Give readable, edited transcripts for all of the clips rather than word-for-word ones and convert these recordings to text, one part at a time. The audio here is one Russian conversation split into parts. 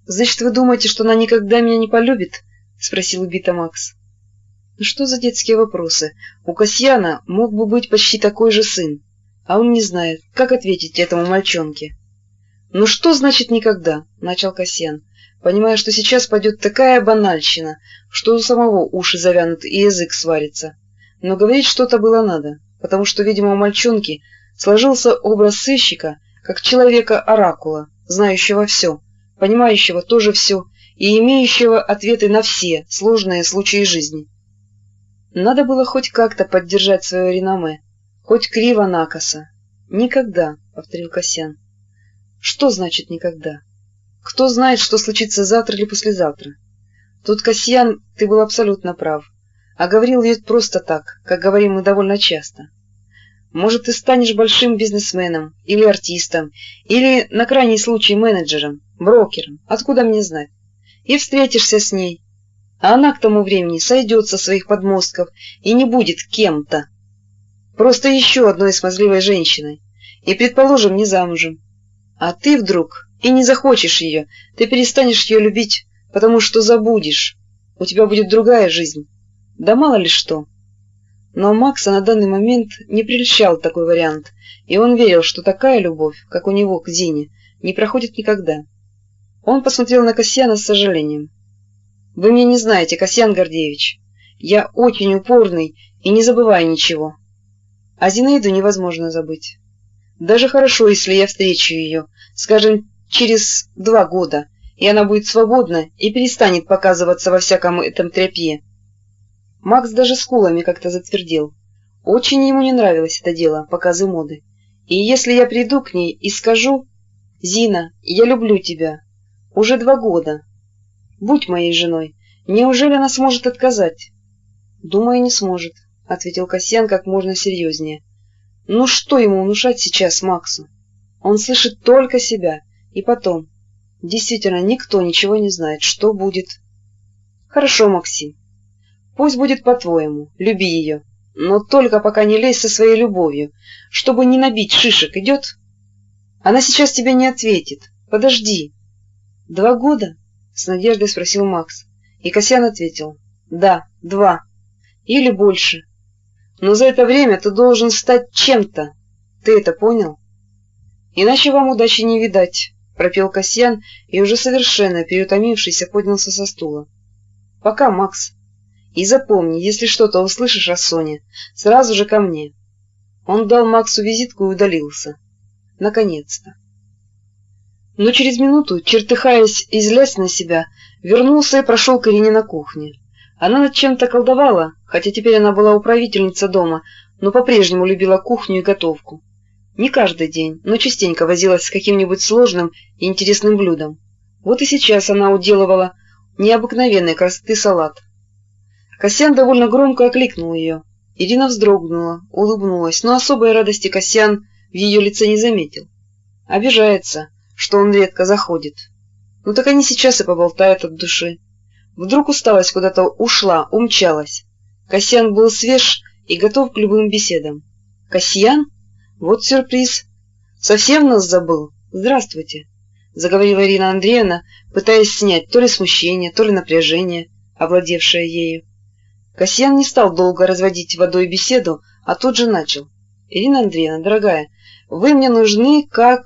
Значит, вы думаете, что она никогда меня не полюбит? — спросил убито Макс. Ну что за детские вопросы? У Касьяна мог бы быть почти такой же сын, а он не знает, как ответить этому мальчонке. — Ну что значит никогда? — начал Касьян, понимая, что сейчас пойдет такая банальщина, что у самого уши завянут и язык сварится. Но говорить что-то было надо, потому что, видимо, у мальчонки сложился образ сыщика как человека-оракула, знающего все, понимающего тоже все и имеющего ответы на все сложные случаи жизни. Надо было хоть как-то поддержать свое реноме, хоть криво-накосо. «Никогда», — повторил Касьян. «Что значит никогда? Кто знает, что случится завтра или послезавтра? Тут, Касьян, ты был абсолютно прав, а говорил ведь просто так, как говорим мы довольно часто. Может, ты станешь большим бизнесменом или артистом, или, на крайний случай, менеджером, брокером, откуда мне знать, и встретишься с ней, а она к тому времени сойдет со своих подмостков и не будет кем-то. Просто еще одной смазливой женщиной, и, предположим, не замужем. А ты вдруг и не захочешь ее, ты перестанешь ее любить, потому что забудешь, у тебя будет другая жизнь, да мало ли что». Но Макса на данный момент не прельщал такой вариант, и он верил, что такая любовь, как у него к Зине, не проходит никогда. Он посмотрел на Касьяна с сожалением. — Вы меня не знаете, Касьян Гордеевич. Я очень упорный и не забываю ничего. А Зинаиду невозможно забыть. Даже хорошо, если я встречу ее, скажем, через 2 года, и она будет свободна и перестанет показываться во всяком этом тряпье. Макс даже скулами как-то затвердел. Очень ему не нравилось это дело, показы моды. И если я приду к ней и скажу: «Зина, я люблю тебя. Уже 2 года. Будь моей женой», неужели она сможет отказать? — Думаю, не сможет, — ответил Касьян как можно серьезнее. Ну что ему внушать сейчас Максу? Он слышит только себя. И потом, действительно, никто ничего не знает, что будет. — Хорошо, Максим. Пусть будет по-твоему, люби ее, но только пока не лезь со своей любовью, чтобы не набить шишек, идет? Она сейчас тебе не ответит. Подожди. 2 года? — с надеждой спросил Макс. И Касьян ответил: да, 2. Или больше. Но за это время ты должен стать чем-то. Ты это понял? Иначе вам удачи не видать, — пропел Касьян и уже совершенно переутомившийся поднялся со стула. Пока, Макс. И запомни, если что-то услышишь о Соне, сразу же ко мне. Он дал Максу визитку и удалился. Наконец-то. Но через минуту, чертыхаясь и злясь на себя, вернулся и прошел к Ирине на кухне. Она над чем-то колдовала, хотя теперь она была управительница дома, но по-прежнему любила кухню и готовку. Не каждый день, но частенько возилась с каким-нибудь сложным и интересным блюдом. Вот и сейчас она уделывала необыкновенной красоты салат. Касьян довольно громко окликнул ее. Ирина вздрогнула, улыбнулась, но особой радости Касьян в ее лице не заметил. Обижается, что он редко заходит. Ну так они сейчас и поболтают от души. Вдруг усталость куда-то ушла, умчалась. Касьян был свеж и готов к любым беседам. — Касьян? Вот сюрприз. Совсем нас забыл? Здравствуйте, — заговорила Ирина Андреевна, пытаясь снять то ли смущение, то ли напряжение, овладевшее ею. Касьян не стал долго разводить водой беседу, а тут же начал. — Ирина Андреевна, дорогая, вы мне нужны как...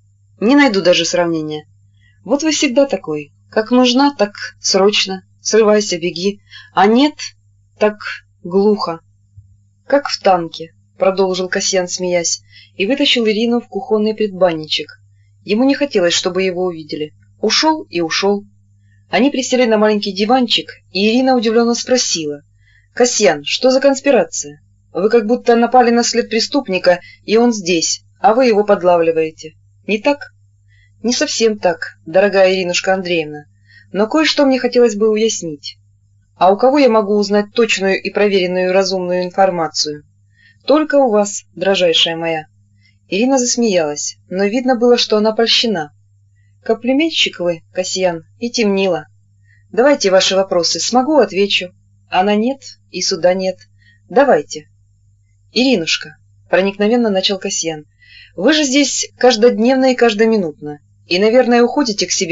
Не найду даже сравнения. Вот вы всегда такой. Как нужна, так срочно. Срывайся, беги. А нет, так глухо. Как в танке, — продолжил Касьян, смеясь, и вытащил Ирину в кухонный предбанничек. Ему не хотелось, чтобы его увидели. Ушел и ушел. Они присели на маленький диванчик, и Ирина удивленно спросила: — Касьян, что за конспирация? Вы как будто напали на след преступника, и он здесь, а вы его подлавливаете. Не так? — Не совсем так, дорогая Иринушка Андреевна, но кое-что мне хотелось бы уяснить. А у кого я могу узнать точную и проверенную разумную информацию? Только у вас, дрожайшая моя. Ирина засмеялась, но видно было, что она польщена. Комплиментщик вы, Касьян, и темнила. Давайте ваши вопросы, смогу — отвечу. Она нет, и суда нет. Давайте. Иринушка, — проникновенно начал Касьян, — вы же здесь каждодневно и каждоминутно, и, наверное, уходите к себе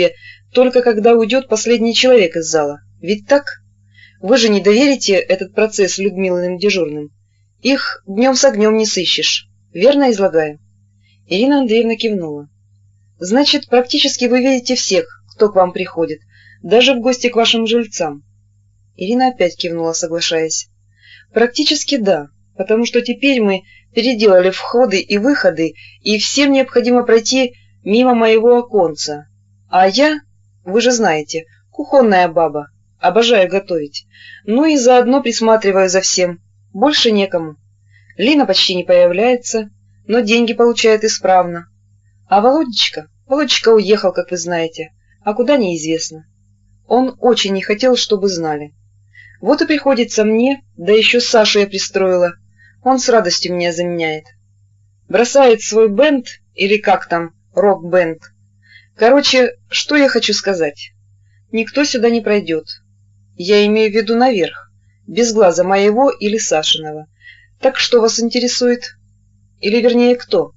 только когда уйдет последний человек из зала. Ведь так? Вы же не доверите этот процесс Людмилиным дежурным? Их днем с огнем не сыщешь. Верно излагаю?» Ирина Андреевна кивнула. «Значит, практически вы видите всех, кто к вам приходит, даже в гости к вашим жильцам?» Ирина опять кивнула, соглашаясь. «Практически да, потому что теперь мы переделали входы и выходы, и всем необходимо пройти мимо моего оконца. А я, вы же знаете, кухонная баба, обожаю готовить. Ну и заодно присматриваю за всем. Больше некому. Лина почти не появляется, но деньги получает исправно. А Володечка уехал, как вы знаете, а куда неизвестно. Он очень не хотел, чтобы знали. Вот и приходится мне, да еще Сашу я пристроила. Он с радостью меня заменяет. Бросает свой бенд, или как там, рок-бенд. Короче, что я хочу сказать. Никто сюда не пройдет. Я имею в виду наверх, без глаза моего или Сашиного. Так что вас интересует? Или вернее, кто?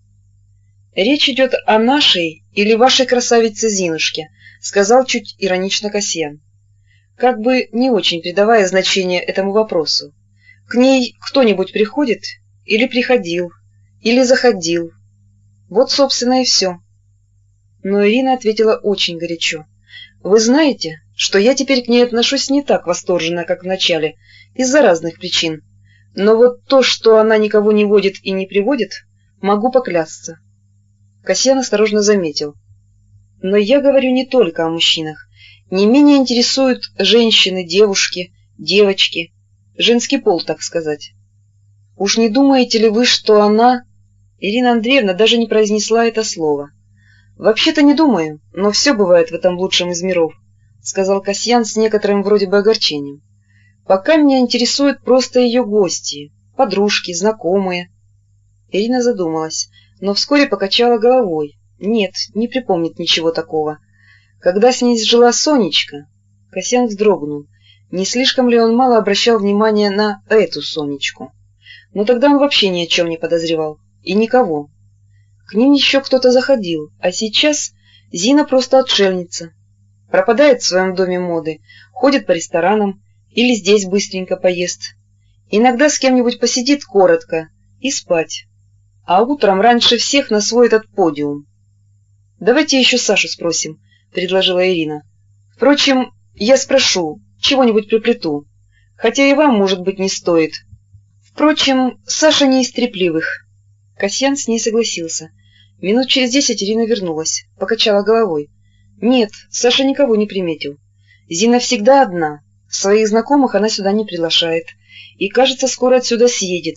Речь идет о нашей или вашей красавице Зинушке, сказал чуть иронично Касьян, как бы не очень придавая значения этому вопросу. К ней кто-нибудь приходит? Или приходил? Или заходил? Вот, собственно, и все. Но Ирина ответила очень горячо. Вы знаете, что я теперь к ней отношусь не так восторженно, как вначале, из-за разных причин. Но вот то, что она никого не водит и не приводит, могу поклясться. Касьян осторожно заметил. Но я говорю не только о мужчинах. Не менее интересуют женщины, девушки, девочки, женский пол, так сказать. Уж не думаете ли вы, что она... Ирина Андреевна даже не произнесла это слово. «Вообще-то не думаю, но все бывает в этом лучшем из миров», — сказал Касьян с некоторым вроде бы огорчением. «Пока меня интересуют просто ее гости, подружки, знакомые». Ирина задумалась, но вскоре покачала головой. Нет, не припомнит ничего такого. Когда с ней жила Сонечка, Касьян вздрогнул. Не слишком ли он мало обращал внимания на эту Сонечку? Но тогда он вообще ни о чем не подозревал. И никого. К ним еще кто-то заходил, а сейчас Зина просто отшельница. Пропадает в своем доме моды, ходит по ресторанам или здесь быстренько поест. Иногда с кем-нибудь посидит коротко и спать. А утром раньше всех на свой этот подиум. «Давайте еще Сашу спросим», — предложила Ирина. «Впрочем, я спрошу, чего-нибудь приплету. Хотя и вам, может быть, не стоит. Впрочем, Саша не из трепливых». Касьян с ней согласился. Минут через 10 Ирина вернулась, покачала головой. Нет, Саша никого не приметил. Зина всегда одна, своих знакомых она сюда не приглашает. И, кажется, скоро отсюда съедет.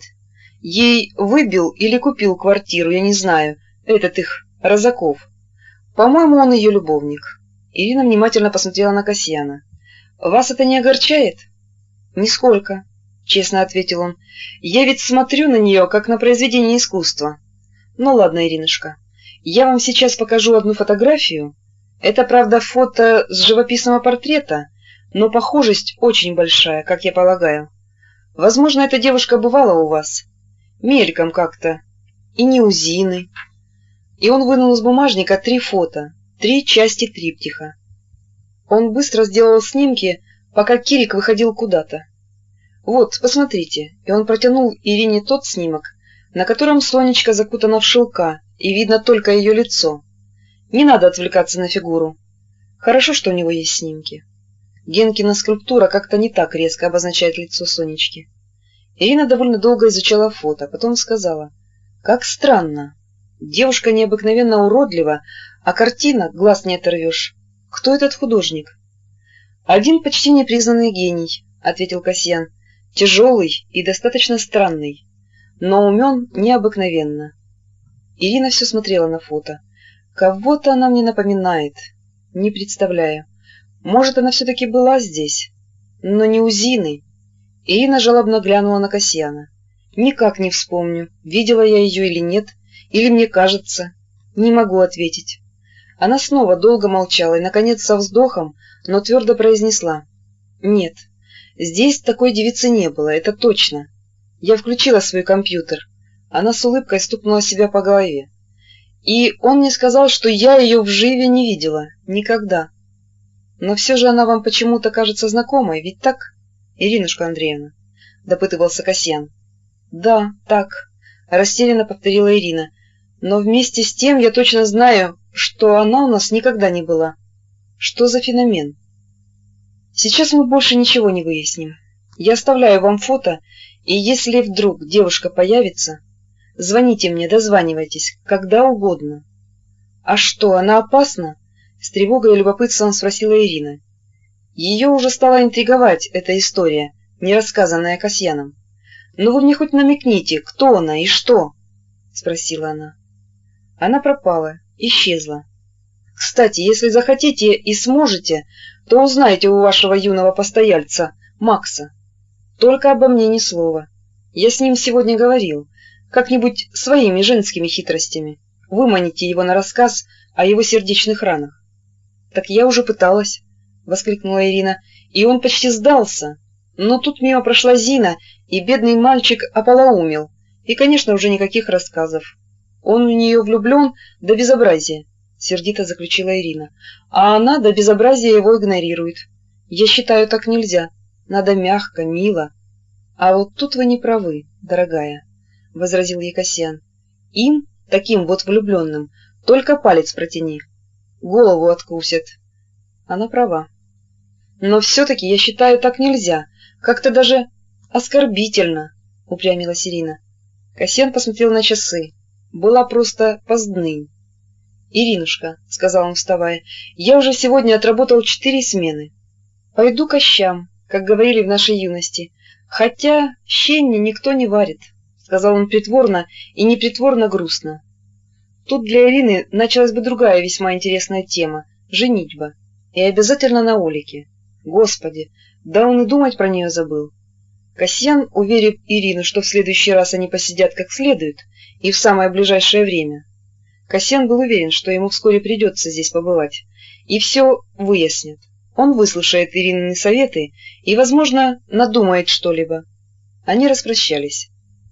Ей выбил или купил квартиру, я не знаю, этот их, Розаков. По-моему, он ее любовник. Ирина внимательно посмотрела на Касьяна. «Вас это не огорчает?» «Нисколько», — честно ответил он. «Я ведь смотрю на нее, как на произведение искусства». «Ну ладно, Иринушка, я вам сейчас покажу одну фотографию. Это, правда, фото с живописного портрета, но похожесть очень большая, как я полагаю. Возможно, эта девушка бывала у вас. Мельком как-то. И не у Зины». И он вынул из бумажника 3 фото, 3 части триптиха. Он быстро сделал снимки, пока Кирик выходил куда-то. «Вот, посмотрите», и он протянул Ирине тот снимок, на котором Сонечка закутана в шелка, и видно только ее лицо. Не надо отвлекаться на фигуру. Хорошо, что у него есть снимки. Генкина скульптура как-то не так резко обозначает лицо Сонечки. Ирина довольно долго изучала фото, потом сказала: «Как странно. Девушка необыкновенно уродлива, а картина, глаз не оторвешь. Кто этот художник?» «Один почти непризнанный гений», — ответил Касьян. «Тяжелый и достаточно странный, но умен необыкновенно». Ирина все смотрела на фото. «Кого-то она мне напоминает. Не представляю. Может, она все-таки была здесь, но не у Зины». Ирина жалобно глянула на Касьяна. «Никак не вспомню, видела я ее или нет, или мне кажется. Не могу ответить». Она снова долго молчала и, наконец, со вздохом, но твердо произнесла: «Нет, здесь такой девицы не было, это точно. Я включила свой компьютер». Она с улыбкой стукнула себя по голове. И он мне сказал, что я ее вживе не видела. Никогда. Но все же она вам почему-то кажется знакомой, ведь так, Иринушка Андреевна? — допытывался Касьян. — Да, так, — растерянно повторила Ирина. — Но вместе с тем я точно знаю, что она у нас никогда не была. Что за феномен? Сейчас мы больше ничего не выясним. Я оставляю вам фото, и если вдруг девушка появится, звоните мне, дозванивайтесь, когда угодно. — А что, она опасна? — с тревогой и любопытством спросила Ирина. Ее уже стала интриговать эта история, не рассказанная Касьяном. — Ну вы мне хоть намекните, кто она и что? — спросила она. Она пропала, исчезла. Кстати, если захотите и сможете, то узнайте у вашего юного постояльца, Макса. Только обо мне ни слова. Я с ним сегодня говорил, как-нибудь своими женскими хитростями. Выманите его на рассказ о его сердечных ранах. — Так я уже пыталась, — воскликнула Ирина, — и он почти сдался. Но тут мимо прошла Зина, и бедный мальчик ополоумел, и, конечно, уже никаких рассказов. Он в нее влюблен до безобразия, — сердито заключила Ирина, — а она до безобразия его игнорирует. Я считаю, так нельзя. Надо мягко, мило. — А вот тут вы не правы, дорогая, — возразил ей Касьян. — Им, таким вот влюбленным, только палец протяни. Голову откусят. Она права. Но все-таки я считаю, так нельзя. Как-то даже оскорбительно, — упрямилась Ирина. Касьян посмотрел на часы. Была просто позднынь. — Иринушка, — сказал он, вставая, — я уже сегодня отработал 4 смены. Пойду ко щам, как говорили в нашей юности. Хотя щенни никто не варит, — сказал он притворно и непритворно грустно. Тут для Ирины началась бы другая весьма интересная тема — женитьба. И обязательно на Олике. Господи, да он и думать про нее забыл. Касьян, уверив Ирину, что в следующий раз они посидят как следует, и в самое ближайшее время. Касьян был уверен, что ему вскоре придется здесь побывать, и все выяснит. Он выслушает Иринины советы и, возможно, надумает что-либо. Они распрощались.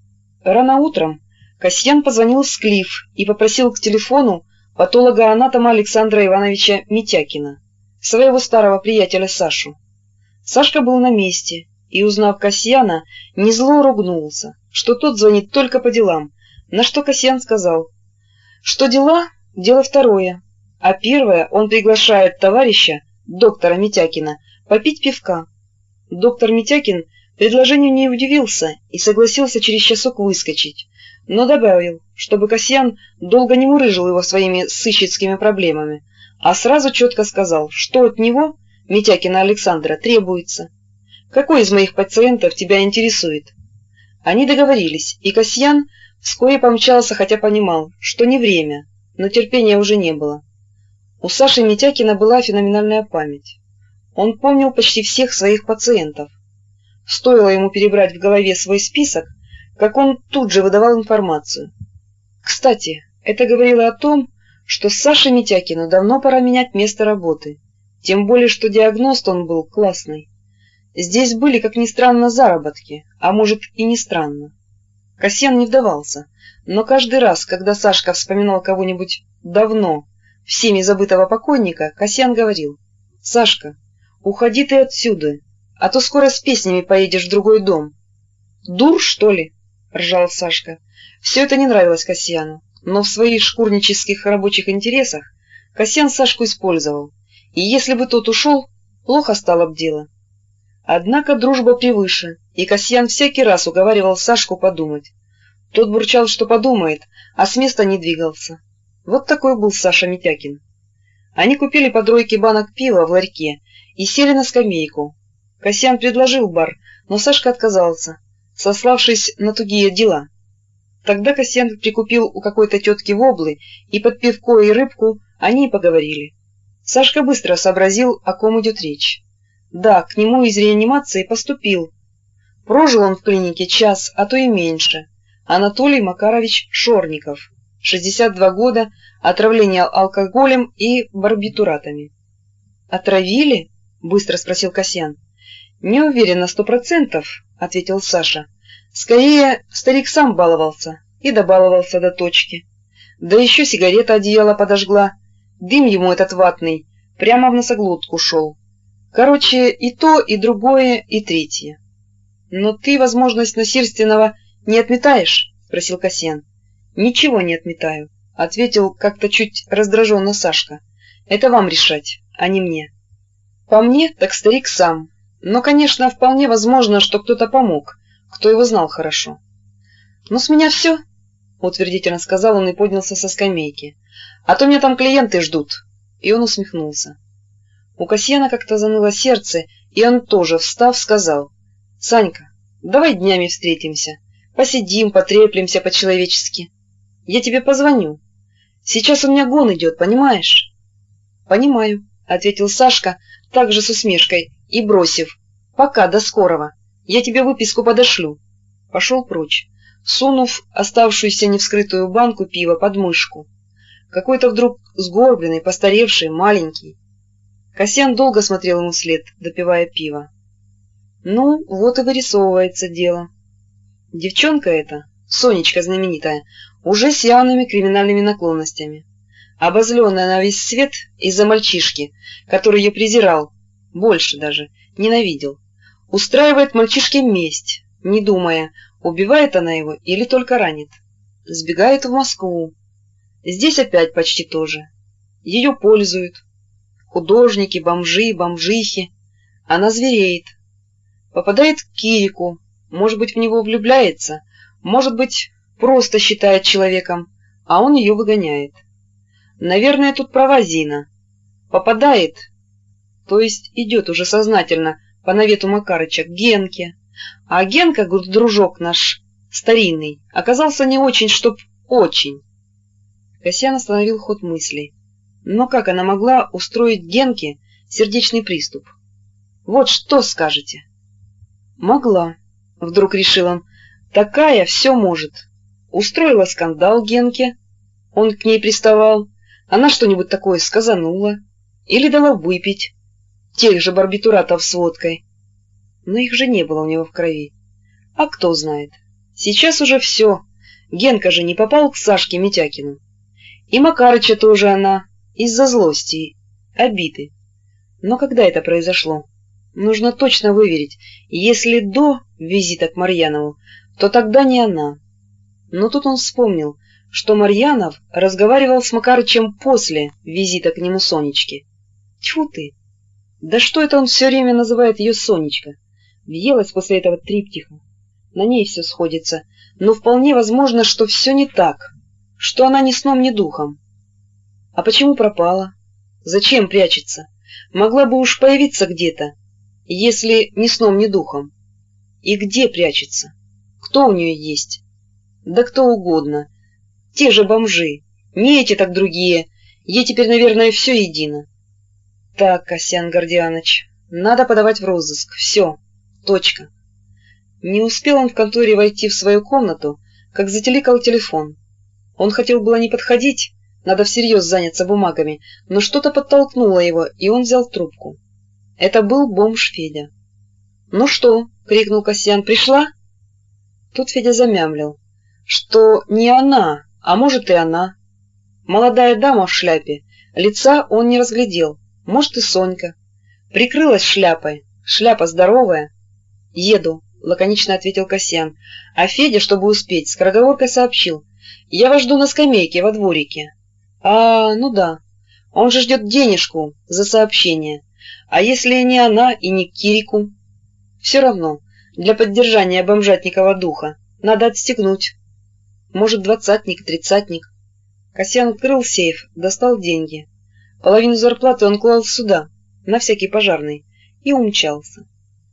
Рано утром Касьян позвонил в Склиф и попросил к телефону патолога-анатома Александра Ивановича Митякина, своего старого приятеля Сашу. Сашка был на месте и, узнав Касьяна, незло ругнулся, что тот звонит только по делам, на что Касьян сказал, что дела — дело второе, а первое он приглашает товарища, доктора Митякина, попить пивка. Доктор Митякин предложению не удивился и согласился через часок выскочить, но добавил, чтобы Касьян долго не мурыжил его своими сыщицкими проблемами, а сразу четко сказал, что от него, Митякина Александра, требуется. Какой из моих пациентов тебя интересует? Они договорились, и Касьян вскоре помчался, хотя понимал, что не время, но терпения уже не было. У Саши Митякина была феноменальная память. Он помнил почти всех своих пациентов. Стоило ему перебрать в голове свой список, как он тут же выдавал информацию. Кстати, это говорило о том, что Саше Митякину давно пора менять место работы, тем более что диагност он был классный. Здесь были, как ни странно, заработки, а может и не странно. Касьян не вдавался, но каждый раз, когда Сашка вспоминал кого-нибудь давно, всеми забытого покойника, Касьян говорил: «Сашка, уходи ты отсюда, а то скоро с песнями поедешь в другой дом». «Дур, что ли?» — ржал Сашка. Все это не нравилось Касьяну, но в своих шкурнических рабочих интересах Касьян Сашку использовал, и если бы тот ушел, плохо стало б дело. Однако дружба превыше, и Касьян всякий раз уговаривал Сашку подумать. Тот бурчал, что подумает, а с места не двигался. Вот такой был Саша Митякин. Они купили по 3 банок пива в ларьке и сели на скамейку. Касьян предложил бар, но Сашка отказался, сославшись на тугие дела. Тогда Касьян прикупил у какой-то тетки воблы, и под пивко и рыбку они и поговорили. Сашка быстро сообразил, о ком идет речь. Да, к нему из реанимации поступил. Прожил он в клинике час, а то и меньше. Анатолий Макарович Шорников, 62 года, отравление алкоголем и барбитуратами. «Отравили?» — быстро спросил Касьян. «Не уверен на 100%, — ответил Саша. Скорее, старик сам баловался и добаловался до точки. Да еще сигарета одеяло подожгла. Дым ему этот ватный прямо в носоглотку шел. Короче, и то, и другое, и третье. — Но ты возможность насильственного не отметаешь? — спросил Касьян. — Ничего не отметаю, — ответил как-то чуть раздраженно Сашка. — Это вам решать, а не мне. По мне, так старик сам. Но, конечно, вполне возможно, что кто-то помог, кто его знал хорошо. — Ну, с меня все, — утвердительно сказал он и поднялся со скамейки. — А то меня там клиенты ждут. И он усмехнулся. У Касьяна как-то заныло сердце, и он тоже, встав, сказал: — Санька, давай днями встретимся, посидим, потреплемся по-человечески. Я тебе позвоню. Сейчас у меня гон идет, понимаешь? — Понимаю, — ответил Сашка, также с усмешкой, и бросив: — Пока, до скорого. Я тебе выписку подошлю. Пошел прочь, сунув оставшуюся невскрытую банку пива под мышку. Какой-то вдруг сгорбленный, постаревший, маленький. Касьян долго смотрел ему вслед, допивая пиво. Ну, вот и вырисовывается дело. Девчонка эта, Сонечка знаменитая, уже с явными криминальными наклонностями. Обозленная на весь свет из-за мальчишки, который ее презирал, больше даже, ненавидел. Устраивает мальчишке месть, не думая, убивает она его или только ранит. Сбегает в Москву. Здесь опять почти то же. Ее пользуют. Художники, бомжи, бомжихи. Она звереет. Попадает к Кирику, может быть, в него влюбляется, может быть, просто считает человеком, а он ее выгоняет. Наверное, тут права Зина. Попадает, то есть идет уже сознательно по навету Макарыча к Генке, а Генка, дружок наш старинный, оказался не очень, чтоб очень. Касьян остановил ход мыслей. Но как она могла устроить Генке сердечный приступ? Вот что скажете? Могла, вдруг решил он. Такая все может. Устроила скандал Генке, он к ней приставал, она что-нибудь такое сказанула или дала выпить тех же барбитуратов с водкой. Но их же не было у него в крови. А кто знает? Сейчас уже все. Генка же не попал к Сашке Митякину. И Макарыча тоже она, из-за злости, обиды. Но когда это произошло? Нужно точно выверить. Если до визита к Марьянову, то тогда не она. Но тут он вспомнил, что Марьянов разговаривал с Макарычем после визита к нему Сонечки. Тьфу ты! Да что это он все время называет ее Сонечка? Въелась после этого триптиха. На ней все сходится, но вполне возможно, что все не так, что она ни сном, ни духом. А почему пропала? Зачем прячется? Могла бы уж появиться где-то, если ни сном, ни духом. И где прячется? Кто у нее есть? Да кто угодно. Те же бомжи. Не эти, так другие. Ей теперь, наверное, все едино. Так, Касьян Гордианыч, надо подавать в розыск. Все. Точка. Не успел он в конторе войти в свою комнату, как зателикал телефон. Он хотел было не подходить, надо всерьез заняться бумагами, но что-то подтолкнуло его, и он взял трубку. Это был бомж Федя. — Ну что? — крикнул Касьян. — Пришла? Тут Федя замямлил, что не она, а может и она. Молодая дама в шляпе, лица он не разглядел, может и Сонька. Прикрылась шляпой, шляпа здоровая. — Еду, — лаконично ответил Касьян, а Федя, чтобы успеть, скороговоркой сообщил: — Я вас жду на скамейке во дворике. — А, ну да, он же ждет денежку за сообщение. А если не она и не Кирику? Все равно, для поддержания бомжатникова духа надо отстегнуть. Может, двадцатник, тридцатник. Касьян открыл сейф, достал деньги. Половину зарплаты он клал сюда, на всякий пожарный, и умчался.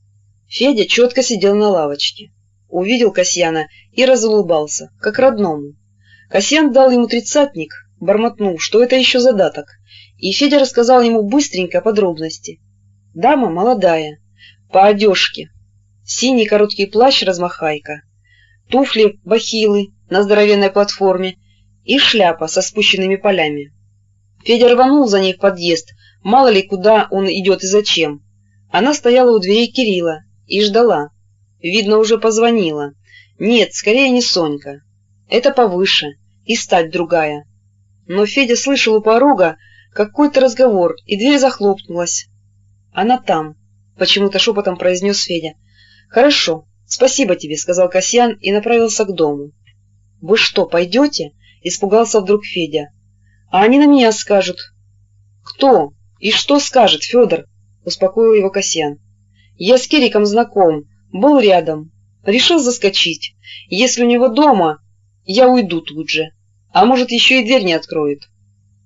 Федя четко сидел на лавочке. Увидел Касьяна и разулыбался, как родному. Касьян дал ему тридцатник, бормотнул, что это еще задаток, и Федя рассказал ему быстренько подробности. Дама молодая, по одежке, синий короткий плащ-размахайка, туфли бахилы на здоровенной платформе и шляпа со спущенными полями. Федя рванул за ней в подъезд, мало ли куда он идет и зачем. Она стояла у дверей Кирилла и ждала. Видно, уже позвонила. Нет, скорее не Сонька. Это повыше, и стать другая. но Федя слышал у порога какой-то разговор, и дверь захлопнулась. «Она там», — почему-то шепотом произнес Федя. «Хорошо, спасибо тебе», — сказал Касьян и направился к дому. «Вы что, пойдете?» — испугался вдруг Федя. «А они на меня скажут». «Кто? И что скажет, Федор?» — успокоил его Касьян. «Я с Кириком знаком, был рядом. Решил заскочить. Если у него дома, я уйду тут же. А может, еще и дверь не откроет».